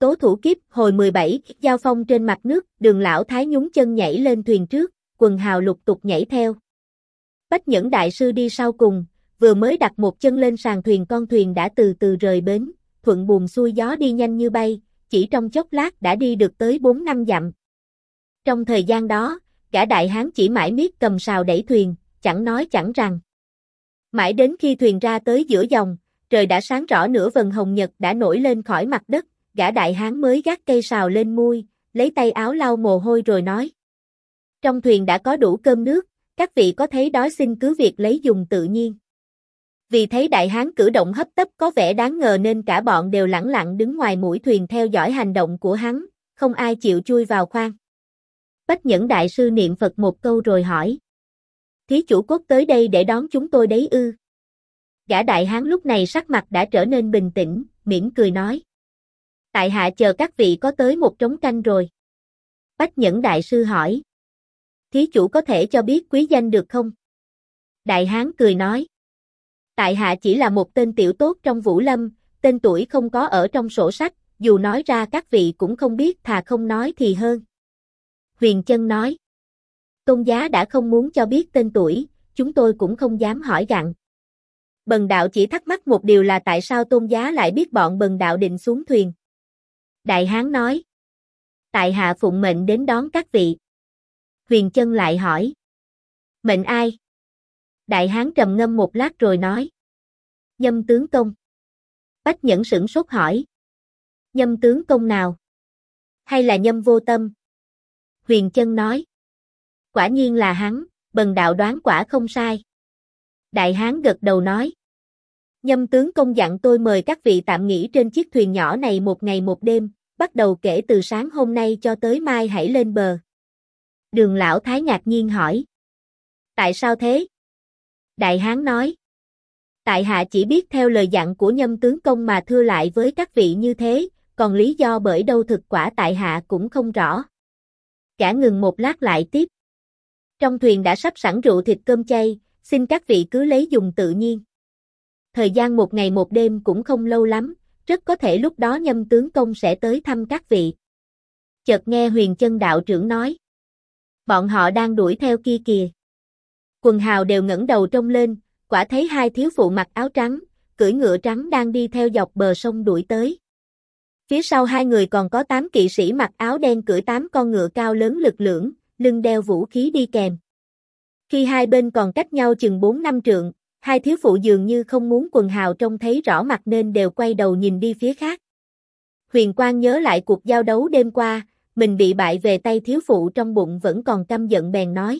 tố thủ kiếp, hồi 17, giao phong trên mặt nước, Đường lão thái nhún chân nhảy lên thuyền trước, quần hào lục tục nhảy theo. Bách Nhẫn đại sư đi sau cùng, vừa mới đặt một chân lên sàn thuyền con thuyền đã từ từ rời bến, thuận buồm xuôi gió đi nhanh như bay, chỉ trong chốc lát đã đi được tới 4-5 dặm. Trong thời gian đó, gã đại hán chỉ mãi miết cầm sào đẩy thuyền, chẳng nói chẳng rằng. Mãi đến khi thuyền ra tới giữa dòng, trời đã sáng rõ, nửa vầng hồng nhật đã nổi lên khỏi mặt đất, gã đại hán mới gác cây sào lên mui, lấy tay áo lau mồ hôi rồi nói. Trong thuyền đã có đủ cơm nước, các vị có thấy đói xin cứ việc lấy dùng tự nhiên. Vì thấy đại hán cử động hấp tấp có vẻ đáng ngờ nên cả bọn đều lẳng lặng đứng ngoài mũi thuyền theo dõi hành động của hắn, không ai chịu chui vào khoang. Bách Nhẫn đại sư niệm Phật một câu rồi hỏi. Thí chủ cốt tới đây để đón chúng tôi đấy ư? Gã đại hán lúc này sắc mặt đã trở nên bình tĩnh, mỉm cười nói. Tại hạ chờ các vị có tới một trống canh rồi. Bách Nhẫn đại sư hỏi. Thí chủ có thể cho biết quý danh được không? Đại hán cười nói. Tại hạ chỉ là một tên tiểu tốt trong Vũ Lâm, tên tuổi không có ở trong sổ sách, dù nói ra các vị cũng không biết, thà không nói thì hơn. Huyền Chân nói. Tôn giá đã không muốn cho biết tên tuổi, chúng tôi cũng không dám hỏi gặng. Bần đạo chỉ thắc mắc một điều là tại sao tôn giá lại biết bọn bần đạo định xuống thuyền. Đại hán nói. Tại hạ phụng mệnh đến đón các vị. Huyền Chân lại hỏi. Mệnh ai? Đại hán trầm ngâm một lát rồi nói. Nhâm tướng công. Bách Nhẫn sửng sốt hỏi. Nhâm tướng công nào? Hay là Nhâm Vô Tâm? Huyền Chân nói. Quả nhiên là hắn, bần đạo đoán quả không sai. Đại hán gật đầu nói. Nhâm tướng công dặn tôi mời các vị tạm nghỉ trên chiếc thuyền nhỏ này một ngày một đêm, bắt đầu kể từ sáng hôm nay cho tới mai hãy lên bờ. Đường lão thái ngạc nhiên hỏi. Tại sao thế? Đại hán nói. Tại hạ chỉ biết theo lời dặn của Nhâm tướng công mà thưa lại với các vị như thế, còn lý do bởi đâu thực quả tại hạ cũng không rõ. Gã ngừng một lát lại tiếp. Trong thuyền đã sắp sẵn rượu thịt cơm chay, xin các vị cứ lấy dùng tự nhiên. Thời gian một ngày một đêm cũng không lâu lắm, rất có thể lúc đó Nhâm tướng công sẽ tới thăm các vị. Chợt nghe Huyền Chân đạo trưởng nói. Bọn họ đang đuổi theo kia kìa. Quần hào đều ngẩng đầu trông lên, quả thấy hai thiếu phụ mặc áo trắng, cưỡi ngựa trắng đang đi theo dọc bờ sông đuổi tới. Phía sau hai người còn có 8 kỵ sĩ mặc áo đen cưỡi 8 con ngựa cao lớn lực lưỡng, lưng đeo vũ khí đi kèm. Khi hai bên còn cách nhau chừng 4-5 trượng, hai thiếu phụ dường như không muốn quần hào trông thấy rõ mặt nên đều quay đầu nhìn đi phía khác. Huyền Quang nhớ lại cuộc giao đấu đêm qua, mình bị bại về tay thiếu phụ trong bụng vẫn còn căm giận bèn nói.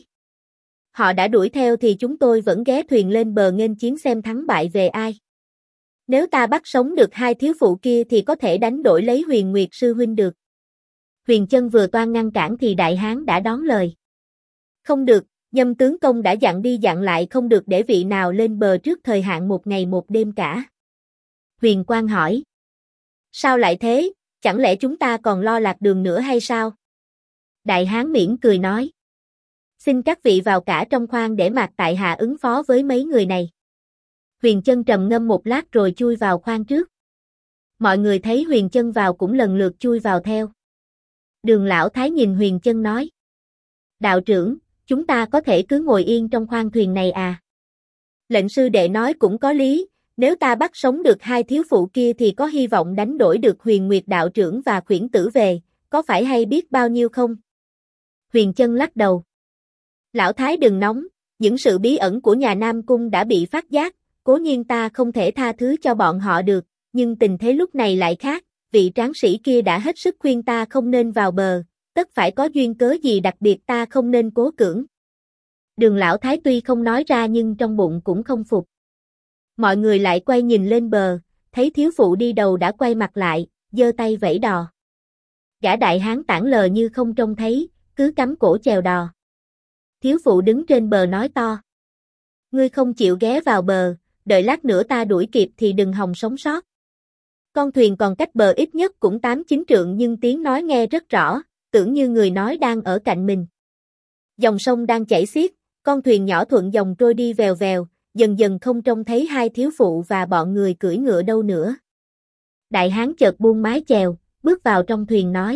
Họ đã đuổi theo thì chúng tôi vẫn ghé thuyền lên bờ nghênh chiến xem thắng bại về ai. Nếu ta bắt sống được hai thiếu phụ kia thì có thể đánh đổi lấy Huyền Nguyệt sư huynh được. Huyền Chân vừa toan ngăn cản thì đại hán đã đón lời. Không được, Nhâm tướng công đã dặn đi dặn lại không được để vị nào lên bờ trước thời hạn một ngày một đêm cả. Huyền Quang hỏi. Sao lại thế, chẳng lẽ chúng ta còn lo lạc đường nữa hay sao? Đại hán mỉm cười nói. Xin các vị vào cả trong khoang để mặc tại hạ ứng phó với mấy người này. Huyền Chân trầm ngâm một lát rồi chui vào khoang trước. Mọi người thấy Huyền Chân vào cũng lần lượt chui vào theo. Đường lão thái nhìn Huyền Chân nói. Đạo trưởng, chúng ta có thể cứ ngồi yên trong khoang thuyền này à? Lệnh sư đệ nói cũng có lý, nếu ta bắt sống được hai thiếu phụ kia thì có hy vọng đánh đổi được Huyền Nguyệt đạo trưởng và Khuyển tử về, có phải hay biết bao nhiêu không? Huyền Chân lắc đầu. Lão thái đừng nóng, những sự bí ẩn của nhà Nam Cung đã bị phát giác, cố nhiên ta không thể tha thứ cho bọn họ được, nhưng tình thế lúc này lại khác, vị tráng sĩ kia đã hết sức khuyên ta không nên vào bờ, tất phải có duyên cớ gì đặc biệt ta không nên cố cưỡng. Đường lão thái tuy không nói ra nhưng trong bụng cũng không phục. Mọi người lại quay nhìn lên bờ, thấy thiếu phụ đi đầu đã quay mặt lại, giơ tay vẫy đò. Gã đại hán tản lờ như không trông thấy, cứ cắm cổ chèo đò. Thiếu phụ đứng trên bờ nói to. Ngươi không chịu ghé vào bờ, đợi lát nữa ta đuổi kịp thì đừng hòng sống sót. Con thuyền còn cách bờ ít nhất cũng 8-9 trượng nhưng tiếng nói nghe rất rõ, tưởng như người nói đang ở cạnh mình. Dòng sông đang chảy xiết, con thuyền nhỏ thuận dòng trôi đi vèo vèo, dần dần không trông thấy hai thiếu phụ và bọn người cưỡi ngựa đâu nữa. Đại hán chợt buông mái chèo, bước vào trong thuyền nói.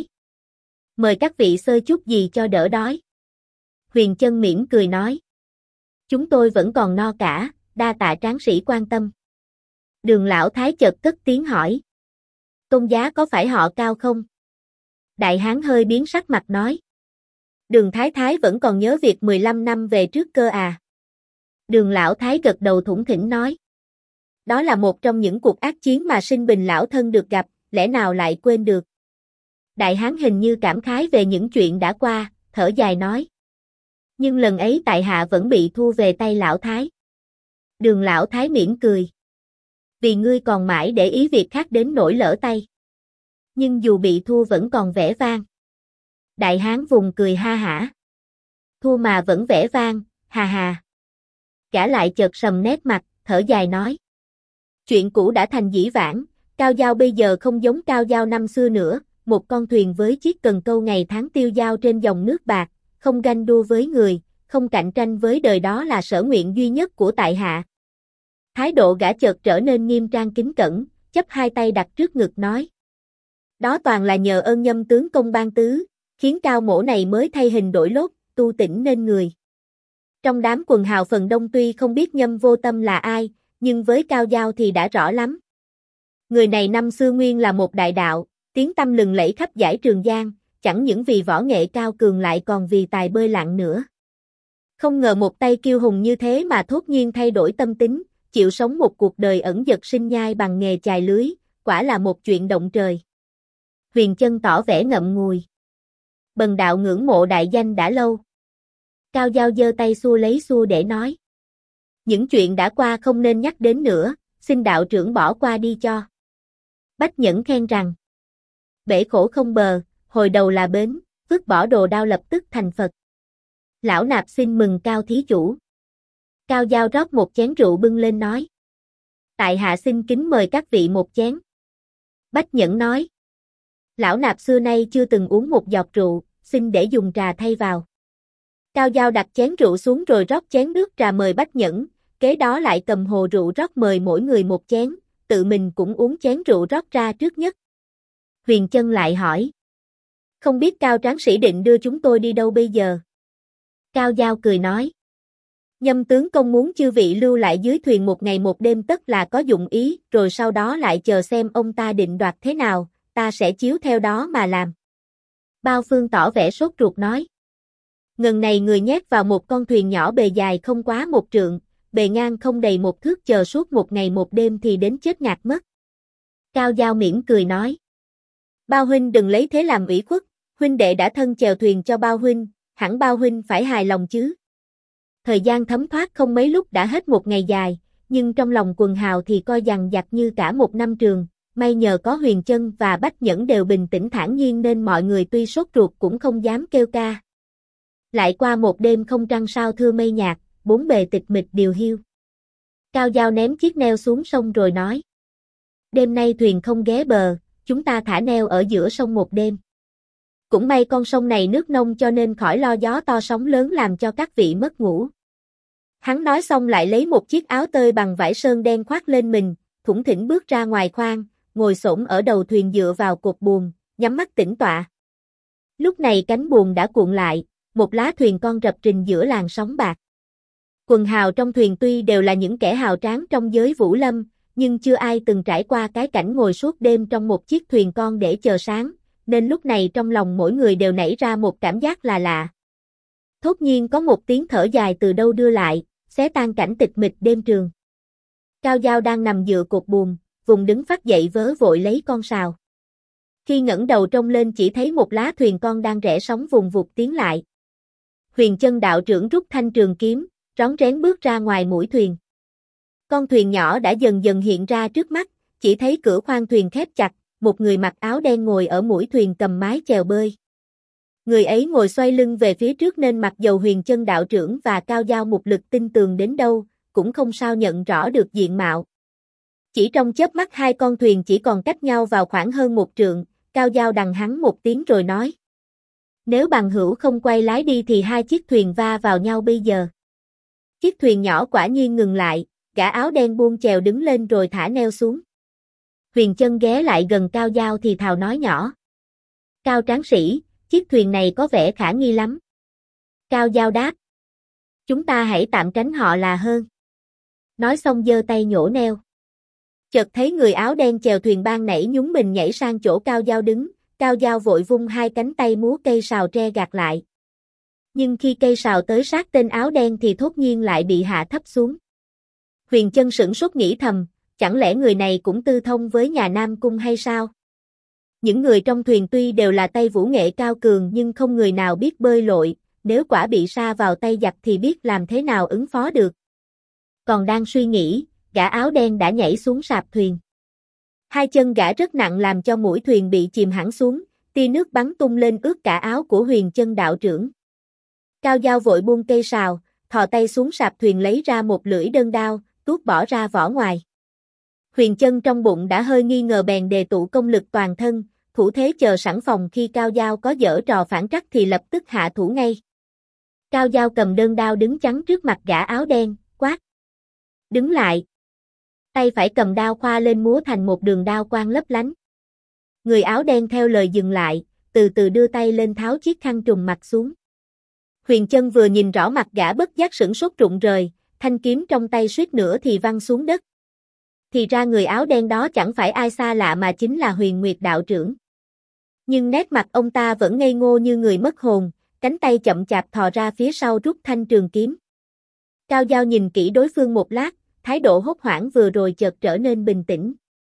Mời các vị xơi chút gì cho đỡ đói. Huyền Chân mỉm cười nói. Chúng tôi vẫn còn no cả, đa tạ tráng sĩ quan tâm. Đường lão thái chợt cất tiếng hỏi. Tôn giá có phải họ Cao không? Đại hán hơi biến sắc mặt nói. Đường thái thái vẫn còn nhớ việc 15 năm về trước cơ à? Đường lão thái gật đầu thủng thỉnh nói. Đó là một trong những cuộc ác chiến mà Sinh Bình lão thân được gặp, lẽ nào lại quên được? Đại hán hình như cảm khái về những chuyện đã qua, thở dài nói. Nhưng lần ấy tại hạ vẫn bị thua về tay lão thái. Đường lão thái mỉm cười. Vì ngươi còn mãi để ý việc khác đến nỗi lỡ tay. Nhưng dù bị thua vẫn còn vẻ vang. Đại hán vùng cười ha hả. Thua mà vẫn vẻ vang, hà hà. Gã lại chợt sầm nét mặt, thở dài nói. Chuyện cũ đã thành dĩ vãng, Cao Dao bây giờ không giống Cao Dao năm xưa nữa, một con thuyền với chiếc cần câu ngày tháng tiêu dao trên dòng nước bạc, không ganh đua với người, không cạnh tranh với đời, đó là sở nguyện duy nhất của tại hạ. Thái độ gã chợt trở nên nghiêm trang kính cẩn, chắp hai tay đặt trước ngực nói. Đó toàn là nhờ ơn Nhâm tướng công ban tứ, khiến Cao mỗ này mới thay hình đổi lốt, tu tỉnh nên người. Trong đám quần hào phần đông tuy không biết Nhâm Vô Tâm là ai, nhưng với Cao Dao thì đã rõ lắm. Người này năm xưa nguyên là một đại đạo, tiếng tăm lừng lẫy khắp dải Trường Giang, chẳng những vì võ nghệ cao cường lại còn vì tài bơi lặn nữa. Không ngờ một tay kiêu hùng như thế mà thốt nhiên thay đổi tâm tính, chịu sống một cuộc đời ẩn dật sinh nhai bằng nghề chài lưới, quả là một chuyện động trời. Huyền Chân tỏ vẻ ngậm ngùi. Bần đạo ngưỡng mộ đại danh đã lâu. Cao Dao giơ tay xua lấy xua để nói. Những chuyện đã qua không nên nhắc đến nữa, xin đạo trưởng bỏ qua đi cho. Bách Nhẫn khen rằng. Bể khổ không bờ, hồi đầu là bến, vứt bỏ đồ đao lập tức thành Phật. Lão nạp xin mừng Cao thí chủ. Cao Dao rót một chén rượu bưng lên nói. Tại hạ xin kính mời các vị một chén. Bách Nhẫn nói. Lão nạp xưa nay chưa từng uống một giọt rượu, xin để dùng trà thay vào. Cao Dao đặt chén rượu xuống rồi rót chén nước trà mời Bách Nhẫn, kế đó lại cầm hồ rượu rót mời mỗi người một chén, tự mình cũng uống chén rượu rót ra trước nhất. Huyền Chân lại hỏi. Không biết Cao tráng sĩ định đưa chúng tôi đi đâu bây giờ? Cao Dao cười nói. Nhâm tướng công muốn chư vị lưu lại dưới thuyền một ngày một đêm tất là có dụng ý, rồi sau đó lại chờ xem ông ta định đoạt thế nào, ta sẽ chiếu theo đó mà làm. Bao Phương tỏ vẻ sốt ruột nói. Ngần này người nhét vào một con thuyền nhỏ bề dài không quá 1 trượng, bề ngang không đầy 1 thước chờ suốt một ngày một đêm thì đến chết ngạt mất. Cao Dao mỉm cười nói. Bao huynh đừng lấy thế làm ủy khuất, huynh đệ đã thân chèo thuyền cho Bao huynh, hẳn Bao huynh phải hài lòng chứ. Thời gian thấm thoát không mấy lúc đã hết một ngày dài, nhưng trong lòng quần hào thì coi dằng dặc như cả một năm trường, may nhờ có Huyền Chân và Bách Nhẫn đều bình tĩnh thản nhiên nên mọi người tuy sốt ruột cũng không dám kêu ca. Lại qua một đêm không trăng sao thưa mây nhạt, bốn bề tịch mịch điều hiu. Cao Dao ném chiếc neo xuống sông rồi nói. Đêm nay thuyền không ghé bờ, chúng ta thả neo ở giữa sông một đêm. Cũng may con sông này nước nông cho nên khỏi lo gió to sóng lớn làm cho các vị mất ngủ. Hắn nói xong lại lấy một chiếc áo tơi bằng vải sơn đen khoác lên mình, thủng thỉnh bước ra ngoài khoang, ngồi xổm ở đầu thuyền dựa vào cột buồm, nhắm mắt tĩnh tọa. Lúc này cánh buồm đã cuộn lại, một lá thuyền con rập rình giữa làn sóng bạc. Quần hào trong thuyền tuy đều là những kẻ hào tráng trong giới vũ lâm, nhưng chưa ai từng trải qua cái cảnh ngồi suốt đêm trong một chiếc thuyền con để chờ sáng, nên lúc này trong lòng mỗi người đều nảy ra một cảm giác là lạ. Thốt nhiên có một tiếng thở dài từ đâu đưa lại, xé tan cảnh tịch mịch đêm trường. Cao Dao đang nằm dựa cột buồm, vùng đứng phát dậy vớ vội lấy con sào. Khi ngẩng đầu trông lên chỉ thấy một lá thuyền con đang rẽ sóng vùng vụt tiến lại. Huyền Chân đạo trưởng rút thanh trường kiếm, rón rén bước ra ngoài mũi thuyền. Con thuyền nhỏ đã dần dần hiện ra trước mắt, chỉ thấy cửa khoang thuyền khép chặt, một người mặc áo đen ngồi ở mũi thuyền cầm mái chèo bơi. Người ấy ngồi xoay lưng về phía trước nên mặc dầu Huyền Chân đạo trưởng và Cao Dao một lực tinh tường đến đâu, cũng không sao nhận rõ được diện mạo. Chỉ trong chớp mắt hai con thuyền chỉ còn cách nhau vào khoảng hơn 1 trượng, Cao Dao đằng hắn một tiếng rồi nói. Nếu bằng hữu không quay lái đi thì hai chiếc thuyền va vào nhau bây giờ. Chiếc thuyền nhỏ quả nhiên ngừng lại, gã áo đen buông chèo đứng lên rồi thả neo xuống. Huyền Chân ghé lại gần Cao Dao thì thào nói nhỏ. Cao tráng sĩ, chiếc thuyền này có vẻ khả nghi lắm. Cao Giao đáp. Chúng ta hãy tạm tránh họ là hơn. Nói xong giơ tay nhổ neo. Chợt thấy người áo đen chèo thuyền ban nãy nhún mình nhảy sang chỗ Cao Giao đứng, Cao Giao vội vung hai cánh tay múa cây sào tre gạt lại. Nhưng khi cây sào tới sát tên áo đen thì thốt nhiên lại bị hạ thấp xuống. Huyền Chân sửng sốt nghĩ thầm, chẳng lẽ người này cũng tư thông với nhà Nam Cung hay sao? Những người trong thuyền tuy đều là tay vũ nghệ cao cường nhưng không người nào biết bơi lội, nếu quả bị sa vào tay giặc thì biết làm thế nào ứng phó được. Còn đang suy nghĩ, gã áo đen đã nhảy xuống sạp thuyền. Hai chân gã rất nặng làm cho mũi thuyền bị chìm hẳn xuống, tia nước bắn tung lên ướt cả áo của Huyền Chân đạo trưởng. Cao Giao vội buông cây sào, thò tay xuống sạp thuyền lấy ra một lưỡi đơn đao, tuốt bỏ ra vỏ ngoài. Huyền Chân trong bụng đã hơi nghi ngờ bèn đề tụ công lực toàn thân, thủ thế chờ sẵn phòng khi Cao Giao có giở trò phản trắc thì lập tức hạ thủ ngay. Cao Giao cầm đơn đao đứng chắn trước mặt gã áo đen, quát. Đứng lại. Tay phải cầm đao khoa lên múa thành một đường đao quang lấp lánh. Người áo đen theo lời dừng lại, từ từ đưa tay lên tháo chiếc khăn trùm mặt xuống. Huyền Chân vừa nhìn rõ mặt gã bất giác sửng sốt rụng rời, thanh kiếm trong tay suýt nữa thì văng xuống đất. Thì ra người áo đen đó chẳng phải ai xa lạ mà chính là Huyền Nguyệt đạo trưởng. Nhưng nét mặt ông ta vẫn ngây ngô như người mất hồn, cánh tay chậm chạp thò ra phía sau rút thanh trường kiếm. Cao Giao nhìn kỹ đối phương một lát, thái độ hốt hoảng vừa rồi chợt trở nên bình tĩnh.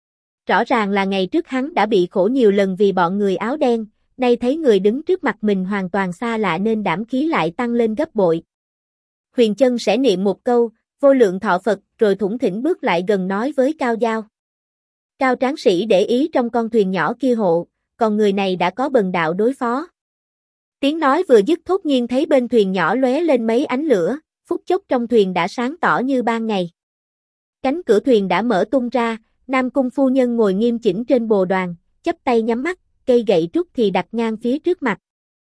Rõ ràng là ngày trước hắn đã bị khổ nhiều lần vì bọn người áo đen, nay thấy người đứng trước mặt mình hoàn toàn xa lạ nên đảm khí lại tăng lên gấp bội. Huyền Chân sẽ niệm một câu, vô lượng thọ Phật, rồi thủng thỉnh bước lại gần nói với Cao Giao. Cao tráng sĩ để ý trong con thuyền nhỏ kia hộ, còn người này đã có bần đạo đối phó. Tiếng nói vừa dứt thốt nhiên thấy bên thuyền nhỏ lóe lên mấy ánh lửa, phút chốc trong thuyền đã sáng tỏ như ban ngày. Cánh cửa thuyền đã mở tung ra, Nam Cung phu nhân ngồi nghiêm chỉnh trên bồ đoàn, chắp tay nhắm mắt, cây gậy trúc thì đặt ngang phía trước mặt.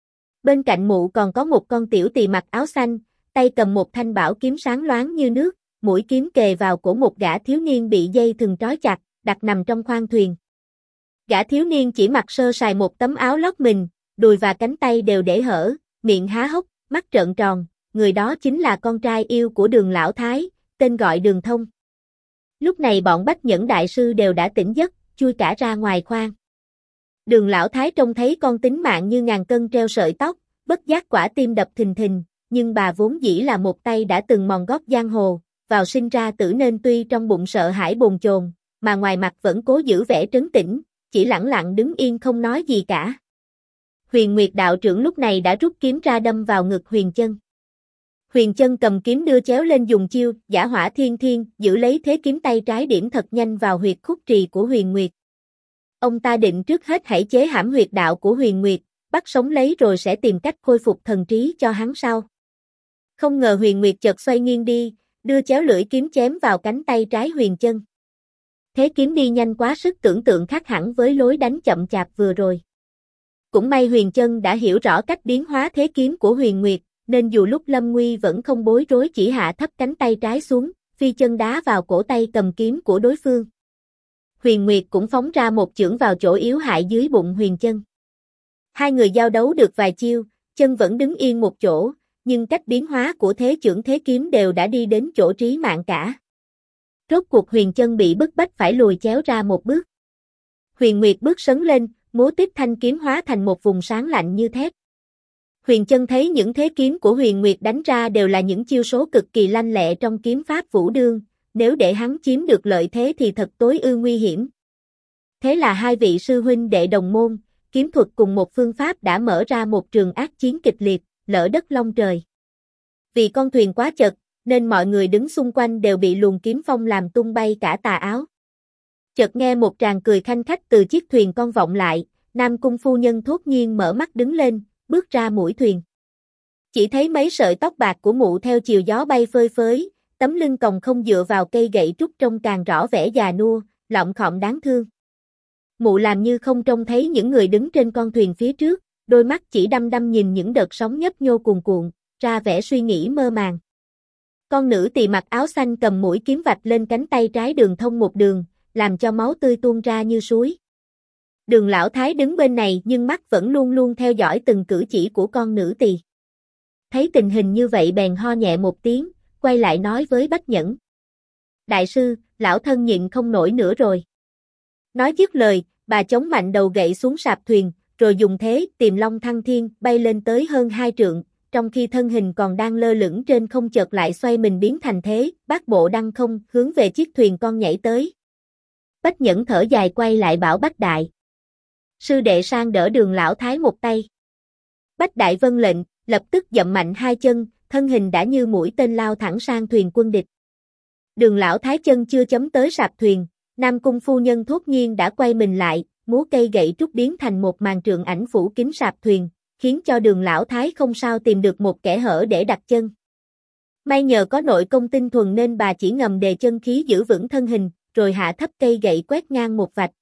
Bên cạnh mụ còn có một con tiểu tỳ mặc áo xanh, tay cầm một thanh bảo kiếm sáng loáng như nước, mũi kiếm kề vào cổ một gã thiếu niên bị dây thừng trói chặt, đặt nằm trong khoang thuyền. Gã thiếu niên chỉ mặc sơ sài một tấm áo lót mình, đùi và cánh tay đều để hở, miệng há hốc, mắt trợn tròn, người đó chính là con trai yêu của Đường lão thái, tên gọi Đường Thông. Lúc này bọn Bách Nhẫn đại sư đều đã tỉnh giấc, chui cả ra ngoài khoang. Đường lão thái trông thấy con tính mạng như ngàn cân treo sợi tóc, bất giác quả tim đập thình thình, nhưng bà vốn dĩ là một tay đã từng mòn gót giang hồ, vào sinh ra tử nên tuy trong bụng sợ hãi bồn chồn, mà ngoài mặt vẫn cố giữ vẻ trấn tĩnh, chỉ lẳng lặng đứng yên không nói gì cả. Huyền Nguyệt đạo trưởng lúc này đã rút kiếm ra đâm vào ngực Huyền Chân. Huyền Chân cầm kiếm đưa chéo lên dùng chiêu, giả hỏa thiên thiên, giữ lấy thế kiếm tay trái điểm thật nhanh vào huyệt khúc trì của Huyền Nguyệt. Ông ta định trước hết hãy chế hãm huyệt đạo của Huyền Nguyệt, bắt sống lấy rồi sẽ tìm cách khôi phục thần trí cho hắn sau. Không ngờ Huyền Nguyệt chợt xoay nghiêng đi, đưa chéo lưỡi kiếm chém vào cánh tay trái Huyền Chân. Thế kiếm đi nhanh quá sức tưởng tượng khác hẳn với lối đánh chậm chạp vừa rồi. Cũng may Huyền Chân đã hiểu rõ cách biến hóa thế kiếm của Huyền Nguyệt, nên dù lúc lâm nguy vẫn không bối rối chỉ hạ thấp cánh tay trái xuống, phi chân đá vào cổ tay cầm kiếm của đối phương. Huyền Nguyệt cũng phóng ra một chưởng vào chỗ yếu hại dưới bụng Huyền Chân. Hai người giao đấu được vài chiêu, chân vẫn đứng yên một chỗ, nhưng cách biến hóa của thế chưởng thế kiếm đều đã đi đến chỗ trí mạng cả. Rốt cuộc Huyền Chân bị bức bách phải lùi chéo ra một bước. Huyền Nguyệt bước sấn lên, múa tiếp thanh kiếm hóa thành một vùng sáng lạnh như thép. Huyền Chân thấy những thế kiếm của Huyền Nguyệt đánh ra đều là những chiêu số cực kỳ lanh lẹ trong kiếm pháp vũ đương, nếu để hắn chiếm được lợi thế thì thật tối ư nguy hiểm. Thế là hai vị sư huynh đệ đồng môn, kiếm thuật cùng một phương pháp đã mở ra một trường ác chiến kịch liệt, lở đất long trời. Vì con thuyền quá chật, nên mọi người đứng xung quanh đều bị luồng kiếm phong làm tung bay cả tà áo. Chợt nghe một tràng cười khanh khách từ chiếc thuyền con vọng lại, Nam Cung phu nhân thốt nhiên mở mắt đứng lên, bước ra mũi thuyền. Chỉ thấy mấy sợi tóc bạc của mụ theo chiều gió bay phơi phới, tấm lưng còng không dựa vào cây gậy trúc trông càng rõ vẻ già nua, lọng khọm đáng thương. Mụ làm như không trông thấy những người đứng trên con thuyền phía trước, đôi mắt chỉ đăm đăm nhìn những đợt sóng nhấp nhô cuồn cuộn, ra vẻ suy nghĩ mơ màng. Con nữ tỳ mặc áo xanh cầm mũi kiếm vạch lên cánh tay trái Đường Thông một đường, làm cho máu tươi tuôn ra như suối. Đường lão thái đứng bên này nhưng mắt vẫn luôn luôn theo dõi từng cử chỉ của con nữ tỳ. Thấy tình hình như vậy bèn ho nhẹ một tiếng, quay lại nói với Bách Nhẫn. Đại sư, lão thân nhịn không nổi nữa rồi. Nói dứt lời, bà chống mạnh đầu gậy xuống sạp thuyền, rồi dùng thế Tiềm Long thăng thiên bay lên tới hơn 2 trượng, trong khi thân hình còn đang lơ lửng trên không chợt lại xoay mình biến thành thế, bát bộ đăng không, hướng về chiếc thuyền con nhảy tới. Bách Nhẫn thở dài quay lại bảo Bách Đại. Sư đệ sang đỡ Đường lão thái một tay. Bách Đại vâng lệnh, lập tức dậm mạnh hai chân, thân hình đã như mũi tên lao thẳng sang thuyền quân địch. Đường lão thái chân chưa chấm tới sạp thuyền, Nam Cung phu nhân thốt nhiên đã quay mình lại, múa cây gậy trúc biến thành một màn trượng ảnh phủ kín sạp thuyền, khiến cho Đường lão thái không sao tìm được một kẽ hở để đặt chân. May nhờ có nội công tinh thuần nên bà chỉ ngầm đề chân khí giữ vững thân hình, rồi hạ thấp cây gậy quét ngang một vạch.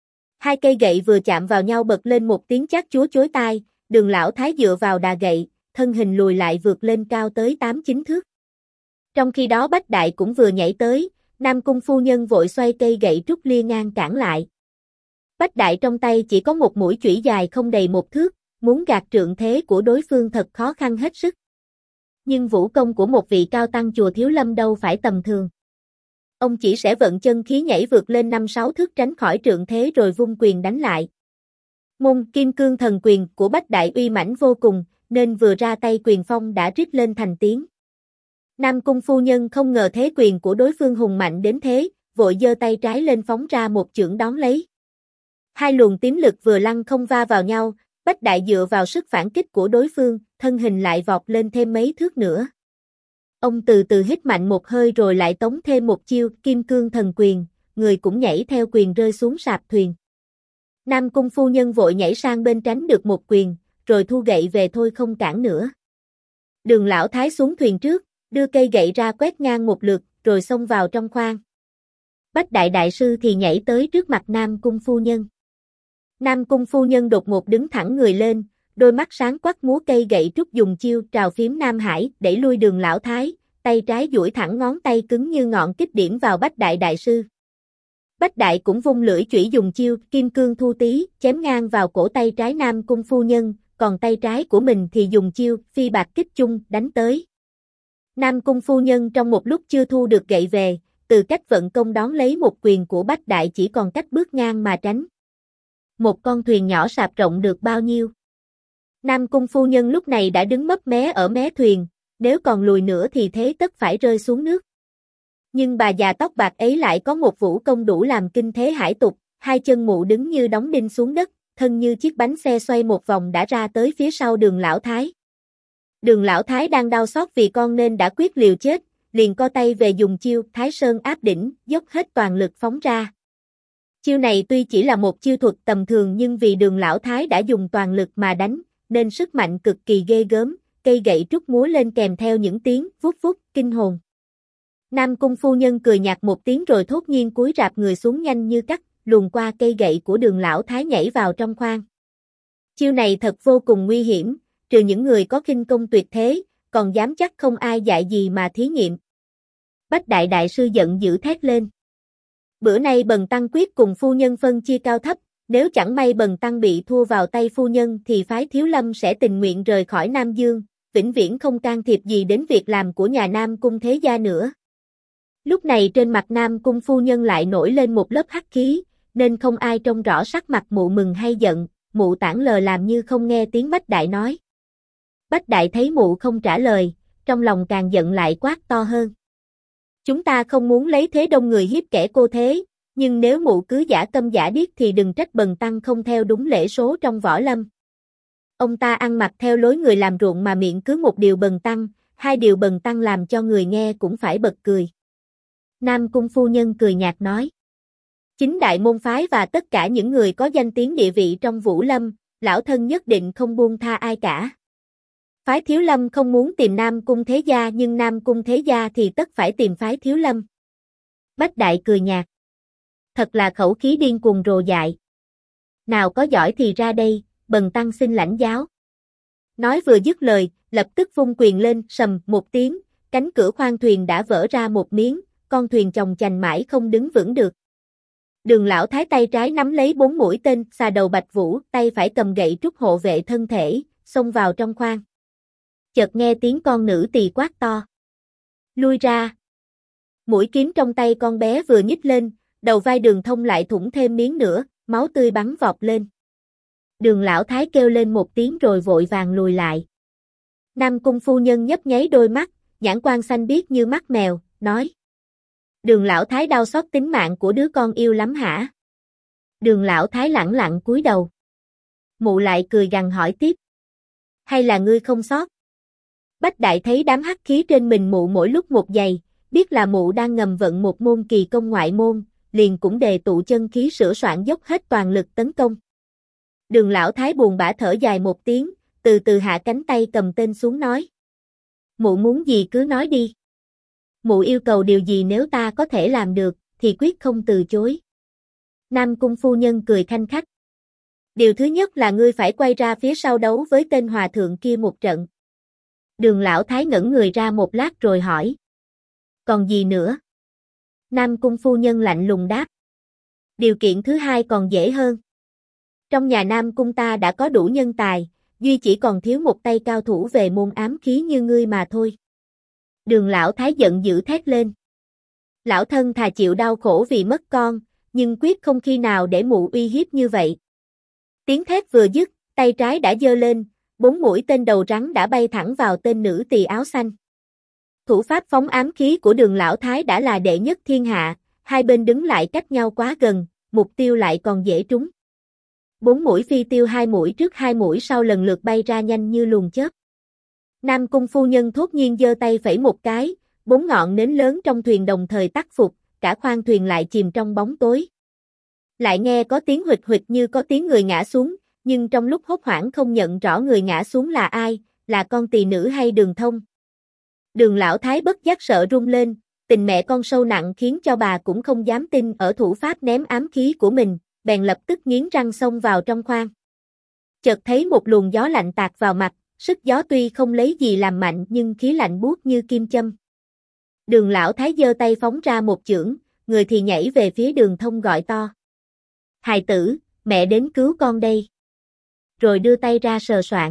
Hai cây gậy vừa chạm vào nhau bật lên một tiếng chát chúa chối tai, Đường lão thái dựa vào đà gậy, thân hình lùi lại vượt lên cao tới 8-9 thước. Trong khi đó Bách Đại cũng vừa nhảy tới, Nam Cung phu nhân vội xoay cây gậy trúc lia ngang cản lại. Bách Đại trong tay chỉ có một mũi chủy dài không đầy 1 thước, muốn gạt trượng thế của đối phương thật khó khăn hết sức. Nhưng vũ công của một vị cao tăng chùa Thiếu Lâm đâu phải tầm thường. Ông chỉ sẽ vận chân khí nhảy vượt lên 5-6 thước tránh khỏi trượng thế rồi vung quyền đánh lại. Môn Kim Cương Thần Quyền của Bách Đại uy mãnh vô cùng, nên vừa ra tay quyền phong đã rít lên thành tiếng. Nam Cung phu nhân không ngờ thế quyền của đối phương hùng mạnh đến thế, vội giơ tay trái lên phóng ra một chưởng đón lấy. Hai luồng tím lực vừa lăng không va vào nhau, Bách Đại dựa vào sức phản kích của đối phương, thân hình lại vọt lên thêm mấy thước nữa. Ông từ từ hít mạnh một hơi rồi lại tống thêm một chiêu Kim Cương Thần Quyền, người cũng nhảy theo quyền rơi xuống sạp thuyền. Nam Cung phu nhân vội nhảy sang bên tránh được một quyền, rồi thu gậy về thôi không cản nữa. Đường lão thái xuống thuyền trước, đưa cây gậy ra quét ngang một lượt, rồi xông vào trong khoang. Bách Đại đại sư thì nhảy tới trước mặt Nam Cung phu nhân. Nam Cung phu nhân đột ngột đứng thẳng người lên, đôi mắt sáng quắc múa cây gậy trúc dùng chiêu trào phím Nam Hải đẩy lui Đường lão thái, tay trái duỗi thẳng ngón tay cứng như ngọn kích điểm vào Bách Đại đại sư. Bách Đại cũng vung lưỡi chủy dùng chiêu Kim Cương Thu Tí chém ngang vào cổ tay trái Nam Cung phu nhân, còn tay trái của mình thì dùng chiêu Phi Bạc Kích Chung đánh tới. Nam Cung phu nhân trong một lúc chưa thu được gậy về, từ cách vận công đón lấy một quyền của Bách Đại chỉ còn cách bước ngang mà tránh. Một con thuyền nhỏ sạp rộng được bao nhiêu? Nam Cung phu nhân lúc này đã đứng mấp mé ở mé thuyền, nếu còn lùi nữa thì thế tất phải rơi xuống nước. Nhưng bà già tóc bạc ấy lại có một vũ công đủ làm kinh thế hải tục, hai chân mụ đứng như đóng đinh xuống đất, thân như chiếc bánh xe xoay một vòng đã ra tới phía sau Đường lão thái. Đường lão thái đang đau xót vì con nên đã quyết liều chết, liền co tay về dùng chiêu Thái Sơn áp đỉnh, dốc hết toàn lực phóng ra. Chiêu này tuy chỉ là một chiêu thuật tầm thường nhưng vì Đường lão thái đã dùng toàn lực mà đánh, nên sức mạnh cực kỳ ghê gớm, cây gậy trúc múa lên kèm theo những tiếng vút vút kinh hồn. Nam Cung phu nhân cười nhạt một tiếng rồi thốt nhiên cúi rạp người xuống nhanh như cắt, luồn qua cây gậy của Đường lão thái nhảy vào trong khoang. Chiêu này thật vô cùng nguy hiểm, trừ những người có khinh công tuyệt thế, còn dám chắc không ai dạy gì mà thí nghiệm. Bách Đại đại sư giận dữ thét lên. Bữa nay Bần tăng quyết cùng phu nhân phân chia cao thấp, nếu chẳng may Bần tăng bị thua vào tay phu nhân thì phái Thiếu Lâm sẽ tình nguyện rời khỏi Nam Dương, vĩnh viễn không can thiệp gì đến việc làm của nhà Nam Cung thế gia nữa. Lúc này trên mặt Nam Cung phu nhân lại nổi lên một lớp hắc khí, nên không ai trông rõ sắc mặt mụ mừng hay giận, mụ tảng lờ làm như không nghe tiếng Bách Đại nói. Bách Đại thấy mụ không trả lời, trong lòng càng giận lại quát to hơn. Chúng ta không muốn lấy thế đông người hiếp kẻ cô thế, nhưng nếu mụ cứ giả câm giả điếc thì đừng trách Bần tăng không theo đúng lễ số trong võ lâm. Ông ta ăn mặc theo lối người làm ruộng mà miệng cứ một điều Bần tăng, hai điều Bần tăng làm cho người nghe cũng phải bật cười. Nam Cung phu nhân cười nhạt nói. Chính đại môn phái và tất cả những người có danh tiếng địa vị trong Vũ Lâm, lão thân nhất định không buông tha ai cả. Phái Thiếu Lâm không muốn tìm Nam Cung thế gia nhưng Nam Cung thế gia thì tất phải tìm phái Thiếu Lâm. Bách Đại cười nhạt. Thật là khẩu khí điên cuồng rồ dại. Nào có giỏi thì ra đây, Bần tăng xin lãnh giáo. Nói vừa dứt lời, lập tức vung quyền lên, sầm một tiếng, cánh cửa khoang thuyền đã vỡ ra một miếng, con thuyền chồng chành mãi không đứng vững được. Đường lão thái tay trái nắm lấy 4 mũi tên xà đầu Bạch Vũ, tay phải cầm gậy trúc hộ vệ thân thể, xông vào trong khoang. Chợt nghe tiếng con nữ tỳ quát to. Lui ra. Mũi kiếm trong tay con bé vừa nhích lên, đầu vai Đường Thông lại thủng thêm miếng nữa, máu tươi bắn vọt lên. Đường lão thái kêu lên một tiếng rồi vội vàng lùi lại. Nam Cung phu nhân nhấp nháy đôi mắt, nhãn quan xanh biếc như mắt mèo, nói. Đường lão thái đau xót tính mạng của đứa con yêu lắm hả? Đường lão thái lẳng lặng cúi đầu. Mụ lại cười gằn hỏi tiếp. Hay là ngươi không xót? Bách Đại thấy đám hắc khí trên mình mụ mỗi lúc một dày, biết là mụ đang ngầm vận một môn kỳ công ngoại môn, liền cũng đề tụ chân khí sửa soạn dốc hết toàn lực tấn công. Đường lão thái buồn bã thở dài một tiếng, từ từ hạ cánh tay cầm tên xuống nói. Mụ muốn gì cứ nói đi. Mụ yêu cầu điều gì nếu ta có thể làm được, thì quyết không từ chối. Nam Cung phu nhân cười khanh khách. Điều thứ nhất là ngươi phải quay ra phía sau đấu với tên hòa thượng kia một trận. Đường lão thái ngẩn người ra một lát rồi hỏi. Còn gì nữa? Nam Cung phu nhân lạnh lùng đáp. Điều kiện thứ hai còn dễ hơn. Trong nhà Nam Cung ta đã có đủ nhân tài, duy chỉ còn thiếu một tay cao thủ về môn ám khí như ngươi mà thôi. Đường lão thái giận dữ thét lên. Lão thân thà chịu đau khổ vì mất con, nhưng quyết không khi nào để mụ uy hiếp như vậy. Tiếng thét vừa dứt, tay trái đã giơ lên, 4 mũi tên đầu rắn đã bay thẳng vào tên nữ tỳ áo xanh. Thủ pháp phóng ám khí của Đường lão thái đã là đệ nhất thiên hạ, hai bên đứng lại cách nhau quá gần, mục tiêu lại còn dễ trúng. 4 mũi phi tiêu 2 mũi trước 2 mũi sau lần lượt bay ra nhanh như luồng chớp. Nam Cung phu nhân thốt nhiên giơ tay phẩy một cái, 4 ngọn nến lớn trong thuyền đồng thời tắt phục, cả khoang thuyền lại chìm trong bóng tối. Lại nghe có tiếng huỵch huỵch như có tiếng người ngã xuống, nhưng trong lúc hốt hoảng không nhận rõ người ngã xuống là ai, là con tỳ nữ hay Đường Thông. Đường lão thái bất giác sợ run lên, tình mẹ con sâu nặng khiến cho bà cũng không dám tin ở thủ pháp ném ám khí của mình, bèn lập tức nghiến răng xông vào trong khoang. Chợt thấy một luồng gió lạnh tạt vào mặt, sức gió tuy không lấy gì làm mạnh nhưng khí lạnh buốt như kim châm. Đường lão thái giơ tay phóng ra một chưởng, người thì nhảy về phía Đường Thông gọi to. Hài tử, mẹ đến cứu con đây. Rồi đưa tay ra sờ soạng.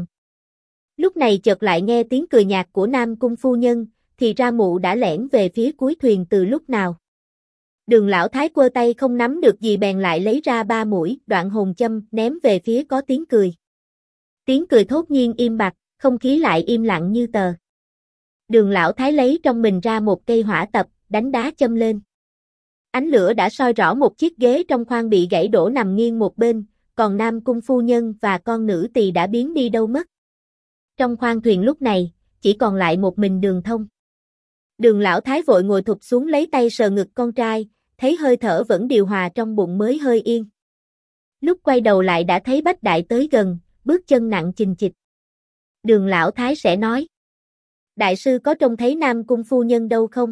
Lúc này chợt lại nghe tiếng cười nhạt của Nam Cung phu nhân, thì ra mụ đã lẻn về phía cuối thuyền từ lúc nào. Đường lão thái quơ tay không nắm được gì bèn lại lấy ra 3 mũi, đoạn hồn châm ném về phía có tiếng cười. Tiếng cười thốt nhiên im bặt, không khí lại im lặng như tờ. Đường lão thái lấy trong mình ra một cây hỏa tập, đánh đá châm lên. Ánh lửa đã soi rõ một chiếc ghế trong khoang bị gãy đổ nằm nghiêng một bên, còn Nam Cung phu nhân và con nữ tỳ đã biến đi đâu mất. Trong khoang thuyền lúc này, chỉ còn lại một mình Đường Thông. Đường lão thái vội ngồi thụp xuống lấy tay sờ ngực con trai, thấy hơi thở vẫn điều hòa trong bụng mới hơi yên. Lúc quay đầu lại đã thấy Bách Đại tới gần, bước chân nặng chình chịch. Đường lão thái sẽ nói. Đại sư có trông thấy Nam Cung phu nhân đâu không?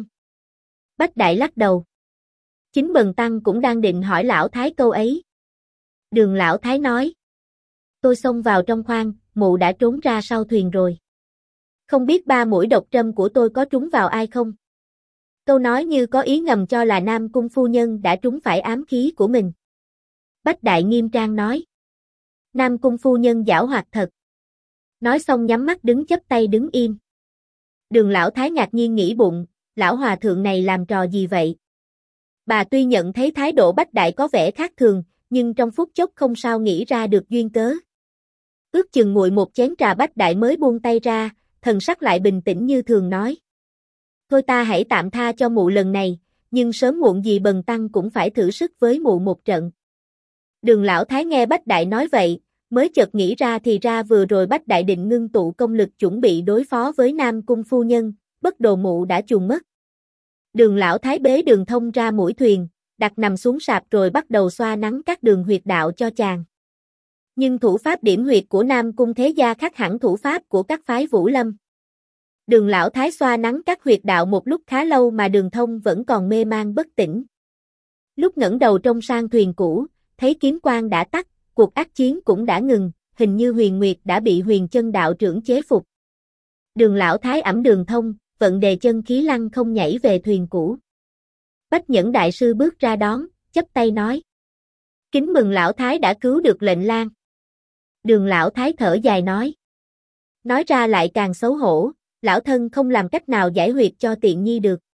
Bách Đại lắc đầu. Chính Bần Tăng cũng đang định hỏi lão thái câu ấy. Đường lão thái nói. Tôi xông vào trong khoang, mụ đã trốn ra sau thuyền rồi. Không biết 3 mũi độc trâm của tôi có trúng vào ai không? Câu nói như có ý ngầm cho là Nam Cung phu nhân đã trúng phải ám khí của mình. Bách Đại nghiêm trang nói. Nam Cung phu nhân giảo hoạt thật. Nói xong nhắm mắt đứng chắp tay đứng im. Đường lão thái ngạc nhiên nghĩ bụng, lão hòa thượng này làm trò gì vậy? Bà tuy nhận thấy thái độ Bách Đại có vẻ khác thường, nhưng trong phút chốc không sao nghĩ ra được duyên cớ. Ước chừng nguội một chén trà Bách Đại mới buông tay ra, thần sắc lại bình tĩnh như thường nói. Thôi ta hãy tạm tha cho mụ lần này, nhưng sớm muộn gì Bần Tăng cũng phải thử sức với mụ một trận. Đường lão thái nghe Bách Đại nói vậy, mới chợt nghĩ ra thì ra vừa rồi Bách Đại định ngưng tụ công lực chuẩn bị đối phó với Nam Cung phu nhân, bất đồ mụ đã chuồn mất. Đường lão thái bế Đường Thông ra mũi thuyền, đặt nằm xuống sạp rồi bắt đầu xoa nắng các đường huyệt đạo cho chàng. Nhưng thủ pháp điểm huyệt của Nam Cung thế gia khác hẳn thủ pháp của các phái Vũ Lâm. Đường lão thái xoa nắng các huyệt đạo một lúc khá lâu mà Đường Thông vẫn còn mê man bất tỉnh. Lúc ngẩng đầu trông sang thuyền cũ, thấy kiếm quang đã tắt, cuộc ác chiến cũng đã ngừng, hình như Huyền Nguyệt đã bị Huyền Chân đạo trưởng chế phục. Đường lão thái ẵm Đường Thông, vận đề chân khí lăng không nhảy về thuyền cũ. Bách Nhẫn đại sư bước ra đón, chắp tay nói: Kính mừng lão thái đã cứu được lệnh lang. Đường lão thái thở dài nói. Nói ra lại càng xấu hổ, lão thân không làm cách nào giải huyệt cho tiện nhi được.